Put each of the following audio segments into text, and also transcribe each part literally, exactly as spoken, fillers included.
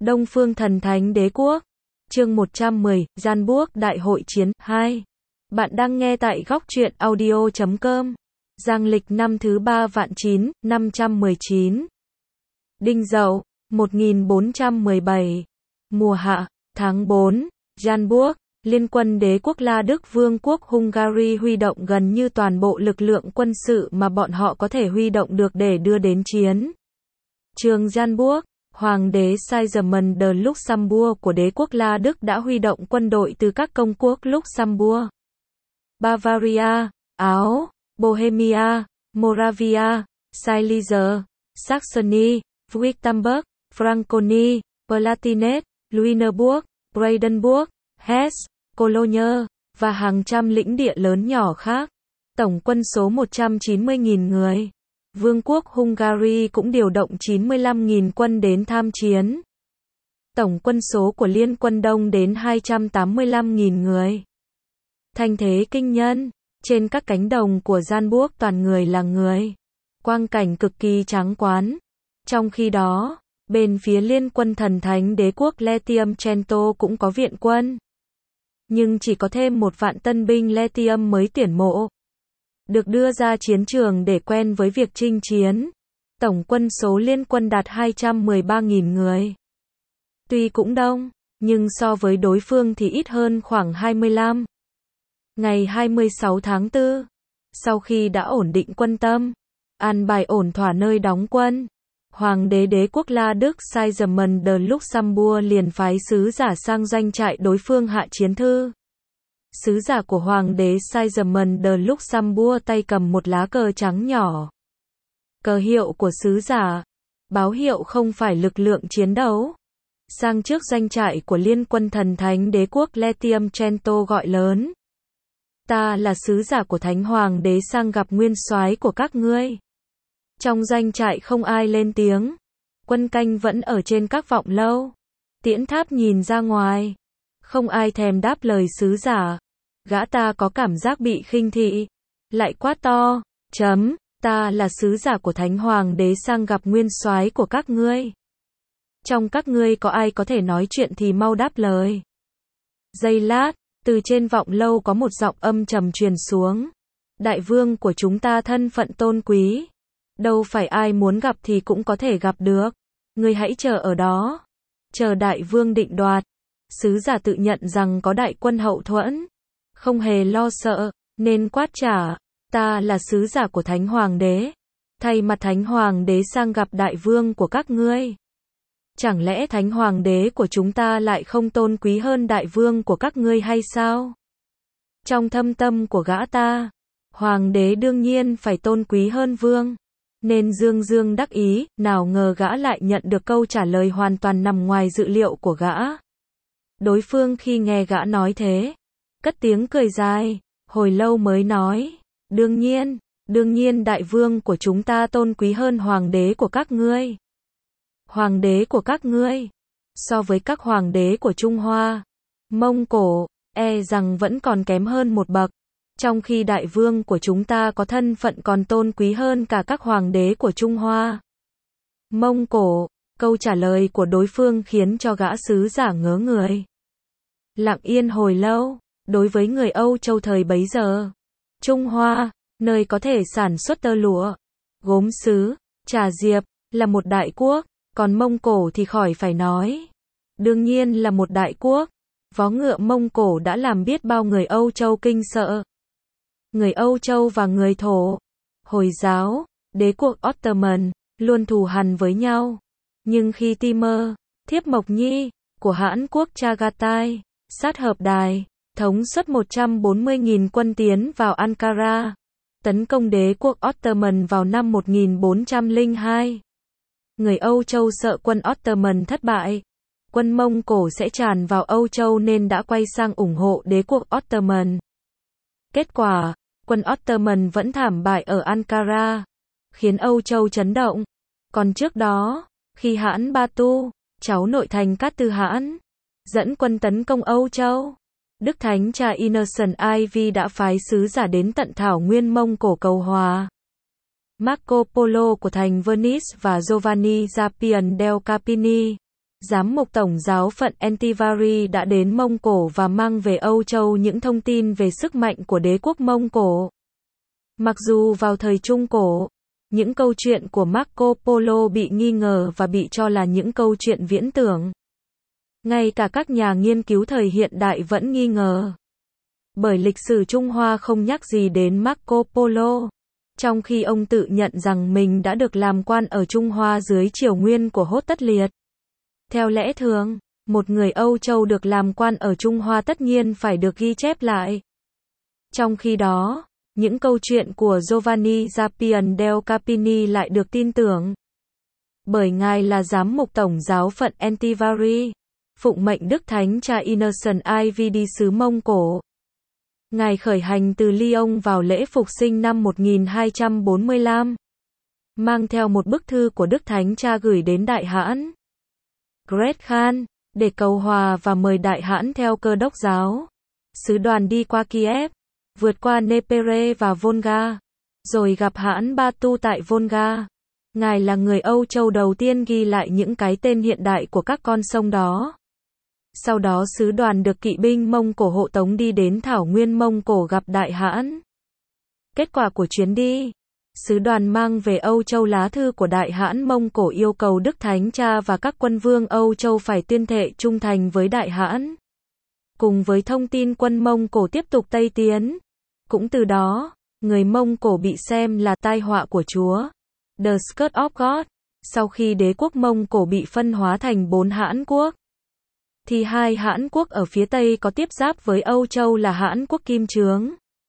Đông Phương Thần Thánh Đế Quốc. Chương một trăm mười, Gian Buốc Đại Hội Chiến hai. Bạn đang nghe tại góc truyện audio chấm com. Giang lịch năm thứ ba vạn chín, năm trăm mười chín. Đinh Dậu, một nghìn bốn trăm mười bảy. Mùa hạ, tháng bốn, Gian Buốc, Liên quân Đế quốc La Đức Vương quốc Hungary huy động gần như toàn bộ lực lượng quân sự mà bọn họ có thể huy động được để đưa đến chiến trường Gian Buốc. Hoàng đế Sigismund de Luxembourg của đế quốc La Đức đã huy động quân đội từ các công quốc Luxembourg, Bavaria, Áo, Bohemia, Moravia, Silesia, Saxony, Württemberg, Franconie, Palatinate, Lüneburg, Brandenburg, Hesse, Cologne, và hàng trăm lĩnh địa lớn nhỏ khác. Tổng quân số một trăm chín mươi nghìn người. Vương quốc Hungary cũng điều động chín mươi lăm nghìn quân đến tham chiến. Tổng quân số của Liên quân Đông đến hai trăm tám mươi lăm nghìn người. Thanh thế kinh nhân, trên các cánh đồng của Gian Buốc toàn người là người. Quang cảnh cực kỳ tráng quán. Trong khi đó, bên phía Liên quân Thần Thánh Đế quốc Latium Trento cũng có viện quân. Nhưng chỉ có thêm một vạn tân binh Latium mới tuyển mộ, được đưa ra chiến trường để quen với việc chinh chiến. Tổng quân số liên quân đạt hai trăm mười ba nghìn người. Tuy cũng đông, nhưng so với đối phương thì ít hơn khoảng hai mươi lăm. Ngày hai mươi sáu tháng tư, sau khi đã ổn định quân tâm, an bài ổn thỏa nơi đóng quân, Hoàng đế đế quốc La Đức Sigismund de Luxembourg liền phái sứ giả sang doanh trại đối phương hạ chiến thư. Sứ giả của Hoàng đế Sigismund de Luxembourg tay cầm một lá cờ trắng nhỏ. Cờ hiệu của sứ giả, báo hiệu không phải lực lượng chiến đấu. Sang trước doanh trại của Liên quân Thần Thánh Đế quốc Latium Trento gọi lớn: Ta là sứ giả của Thánh Hoàng đế sang gặp nguyên soái của các ngươi. Trong doanh trại không ai lên tiếng. Quân canh vẫn ở trên các vọng lâu. Tiễn tháp nhìn ra ngoài. Không ai thèm đáp lời sứ giả. Gã ta có cảm giác bị khinh thị. Lại quát to, chấm, ta là sứ giả của Thánh Hoàng đế sang gặp nguyên soái của các ngươi. Trong các ngươi có ai có thể nói chuyện thì mau đáp lời. Giây lát, từ trên vọng lâu có một giọng âm trầm truyền xuống. Đại vương của chúng ta thân phận tôn quý. Đâu phải ai muốn gặp thì cũng có thể gặp được. Ngươi hãy chờ ở đó. Chờ đại vương định đoạt. Sứ giả tự nhận rằng có đại quân hậu thuẫn, không hề lo sợ, nên quát trả: Ta là sứ giả của Thánh Hoàng đế. Thay mặt Thánh Hoàng đế sang gặp đại vương của các ngươi. Chẳng lẽ Thánh Hoàng đế của chúng ta lại không tôn quý hơn đại vương của các ngươi hay sao? Trong thâm tâm của gã ta, Hoàng đế đương nhiên phải tôn quý hơn vương. Nên dương dương đắc ý, nào ngờ gã lại nhận được câu trả lời hoàn toàn nằm ngoài dự liệu của gã. Đối phương khi nghe gã nói thế, cất tiếng cười dài, hồi lâu mới nói: Đương nhiên, đương nhiên đại vương của chúng ta tôn quý hơn hoàng đế của các ngươi. Hoàng đế của các ngươi, so với các hoàng đế của Trung Hoa, Mông Cổ, e rằng vẫn còn kém hơn một bậc. Trong khi đại vương của chúng ta có thân phận còn tôn quý hơn cả các hoàng đế của Trung Hoa, Mông Cổ. Câu trả lời của đối phương khiến cho gã sứ giả ngớ người. Lặng yên hồi lâu, đối với người Âu Châu thời bấy giờ, Trung Hoa, nơi có thể sản xuất tơ lụa, gốm sứ, trà diệp, là một đại quốc, còn Mông Cổ thì khỏi phải nói. Đương nhiên là một đại quốc. Vó ngựa Mông Cổ đã làm biết bao người Âu Châu kinh sợ. Người Âu Châu và người Thổ, Hồi giáo, đế quốc Ottoman, luôn thù hằn với nhau. Nhưng khi Timur, Thiếp Mộc Nhi, của Hãn quốc Chagatai, sát hợp đài, thống suất một trăm bốn mươi nghìn quân tiến vào Ankara, tấn công đế quốc Ottoman vào năm một nghìn bốn trăm lẻ hai. Người Âu Châu sợ quân Ottoman thất bại, quân Mông Cổ sẽ tràn vào Âu Châu nên đã quay sang ủng hộ đế quốc Ottoman. Kết quả, quân Ottoman vẫn thảm bại ở Ankara, khiến Âu Châu chấn động. Còn trước đó, khi Hãn Batu, cháu nội thành Cát Tư Hãn, dẫn quân tấn công Âu Châu, Đức Thánh Cha Innocent I V đã phái sứ giả đến tận thảo nguyên Mông Cổ cầu hòa. Marco Polo của thành Venice và Giovanni Zapian del Carpini giám mục tổng giáo phận Entivari đã đến Mông Cổ và mang về Âu Châu những thông tin về sức mạnh của đế quốc Mông Cổ. Mặc dù vào thời Trung Cổ, những câu chuyện của Marco Polo bị nghi ngờ và bị cho là những câu chuyện viễn tưởng. Ngay cả các nhà nghiên cứu thời hiện đại vẫn nghi ngờ. Bởi lịch sử Trung Hoa không nhắc gì đến Marco Polo, trong khi ông tự nhận rằng mình đã được làm quan ở Trung Hoa dưới triều nguyên của Hốt Tất Liệt. Theo lẽ thường, một người Âu Châu được làm quan ở Trung Hoa tất nhiên phải được ghi chép lại. Trong khi đó, những câu chuyện của Giovanni Zappian del Capini lại được tin tưởng. Bởi ngài là giám mục tổng giáo phận Entivari, phụng mệnh Đức Thánh Cha Innocent I V đi xứ Mông Cổ. Ngài khởi hành từ Lyon vào lễ Phục sinh năm một nghìn hai trăm bốn mươi lăm, mang theo một bức thư của Đức Thánh Cha gửi đến Đại Hãn Great Khan, để cầu hòa và mời Đại Hãn theo Cơ đốc giáo. Sứ đoàn đi qua Kiev, vượt qua Dnepr và Volga, rồi gặp Hãn Batu tại Volga. Ngài là người Âu Châu đầu tiên ghi lại những cái tên hiện đại của các con sông đó. Sau đó sứ đoàn được kỵ binh Mông Cổ hộ tống đi đến thảo nguyên Mông Cổ gặp Đại Hãn. Kết quả của chuyến đi, sứ đoàn mang về Âu Châu lá thư của Đại Hãn Mông Cổ yêu cầu Đức Thánh Cha và các quân vương Âu Châu phải tuyên thệ trung thành với Đại Hãn. Cùng với thông tin quân Mông Cổ tiếp tục Tây tiến. Cũng từ đó, người Mông Cổ bị xem là tai họa của Chúa, The Scourge of God. Sau khi đế quốc Mông Cổ bị phân hóa thành bốn hãn quốc, thì hai hãn quốc ở phía Tây có tiếp giáp với Âu Châu là hãn quốc Kim Chướng,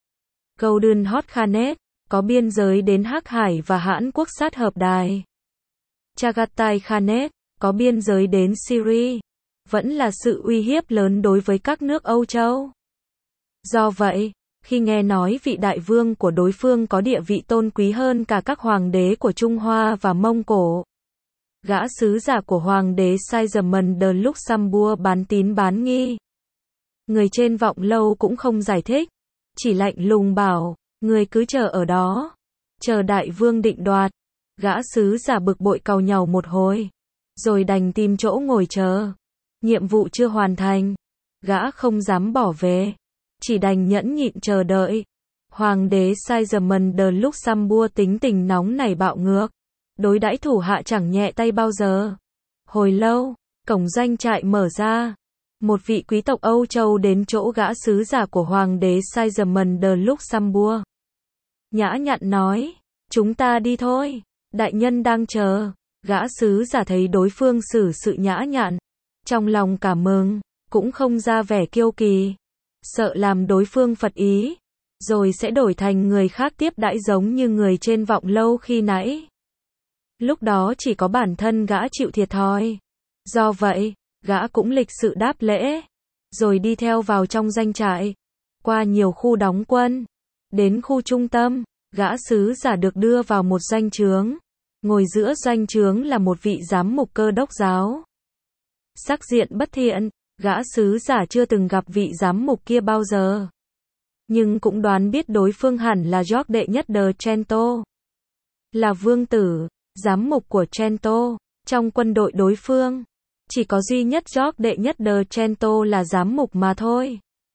Golden Hot Khanet, có biên giới đến Hắc Hải, và hãn quốc sát hợp đài, Chagatai Khanet, có biên giới đến Syria, vẫn là sự uy hiếp lớn đối với các nước Âu Châu. Do vậy, khi nghe nói vị đại vương của đối phương có địa vị tôn quý hơn cả các hoàng đế của Trung Hoa và Mông Cổ, gã sứ giả của hoàng đế Sigismund de Luxembourg bán tín bán nghi. Người trên vọng lâu cũng không giải thích, chỉ lạnh lùng bảo, người cứ chờ ở đó, chờ đại vương định đoạt. Gã sứ giả bực bội càu nhàu một hồi, rồi đành tìm chỗ ngồi chờ. Nhiệm vụ chưa hoàn thành, gã không dám bỏ về, chỉ đành nhẫn nhịn chờ đợi. Hoàng đế Sigismund de Luxembourg tính tình nóng nảy bạo ngược, đối đãi thủ hạ chẳng nhẹ tay bao giờ. Hồi lâu, cổng doanh trại mở ra, một vị quý tộc Âu Châu đến chỗ gã sứ giả của hoàng đế Sigismund de Luxembourg. Nhã nhặn nói, chúng ta đi thôi, đại nhân đang chờ. Gã sứ giả thấy đối phương xử sự nhã nhặn, trong lòng cảm mừng, cũng không ra vẻ kiêu kỳ, sợ làm đối phương phật ý, rồi sẽ đổi thành người khác tiếp đãi giống như người trên vọng lâu khi nãy. Lúc đó chỉ có bản thân gã chịu thiệt thòi. Do vậy, gã cũng lịch sự đáp lễ, rồi đi theo vào trong doanh trại, qua nhiều khu đóng quân. Đến khu trung tâm, gã sứ giả được đưa vào một doanh trướng. Ngồi giữa doanh trướng là một vị giám mục Cơ đốc giáo. Sắc diện bất thiện, gã sứ giả chưa từng gặp vị giám mục kia bao giờ. Nhưng cũng đoán biết đối phương hẳn là George đệ nhất de Trento, là vương tử, giám mục của Trento. Trong quân đội đối phương, chỉ có duy nhất George đệ nhất de Trento là giám mục mà thôi.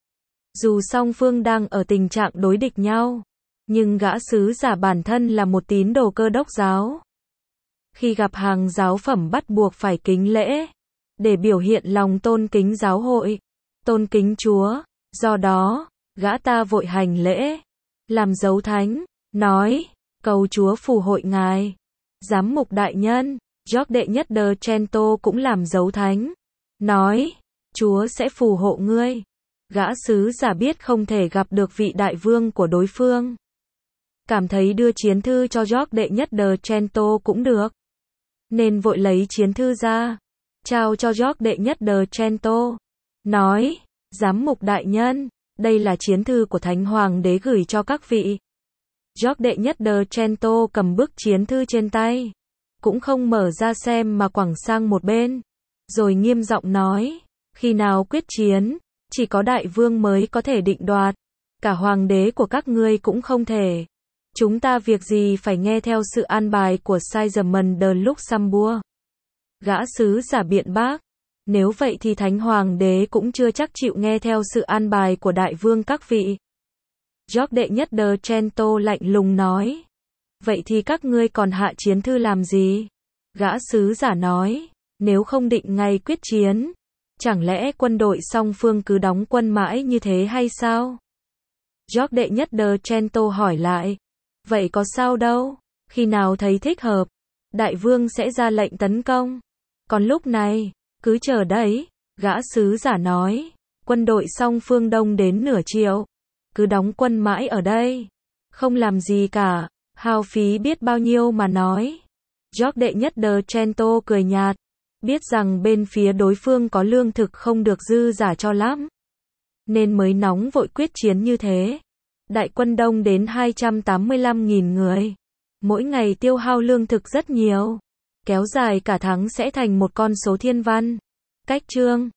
Dù song phương đang ở tình trạng đối địch nhau, nhưng gã sứ giả bản thân là một tín đồ Cơ đốc giáo. Khi gặp hàng giáo phẩm bắt buộc phải kính lễ, để biểu hiện lòng tôn kính giáo hội, tôn kính Chúa. Do đó, gã ta vội hành lễ, làm dấu thánh, nói, cầu Chúa phù hộ ngài. Giám mục đại nhân, George đệ nhất de Trento cũng làm dấu thánh, nói, Chúa sẽ phù hộ ngươi. Gã sứ giả biết không thể gặp được vị đại vương của đối phương, cảm thấy đưa chiến thư cho George đệ nhất de Trento cũng được, nên vội lấy chiến thư ra, trao cho George đệ nhất de Trento, nói, giám mục đại nhân, đây là chiến thư của Thánh Hoàng đế gửi cho các vị. George đệ nhất de Trento cầm bức chiến thư trên tay, cũng không mở ra xem mà quẳng sang một bên, rồi nghiêm giọng nói, khi nào quyết chiến, chỉ có đại vương mới có thể định đoạt, cả hoàng đế của các ngươi cũng không thể. Chúng ta việc gì phải nghe theo sự an bài của Sigismund de Luxembourg. Gã sứ giả biện bác, Nếu vậy thì Thánh Hoàng đế cũng chưa chắc chịu nghe theo sự an bài của đại vương các vị. George đệ nhất de Trento lạnh lùng nói. Vậy thì các ngươi còn hạ chiến thư làm gì? Gã sứ giả nói, nếu không định ngay quyết chiến, chẳng lẽ quân đội song phương cứ đóng quân mãi như thế hay sao? George đệ nhất de Trento hỏi lại, vậy có sao đâu, khi nào thấy thích hợp, đại vương sẽ ra lệnh tấn công. Còn lúc này, cứ chờ đấy, gã sứ giả nói, quân đội song phương đông đến nửa triệu, cứ đóng quân mãi ở đây, không làm gì cả, hao phí biết bao nhiêu mà nói. George đệ nhất de Trento cười nhạt, biết rằng bên phía đối phương có lương thực không được dư giả cho lắm, nên mới nóng vội quyết chiến như thế. Đại quân đông đến hai trăm tám mươi lăm nghìn người, mỗi ngày tiêu hao lương thực rất nhiều, kéo dài cả tháng sẽ thành một con số thiên văn. Cách chương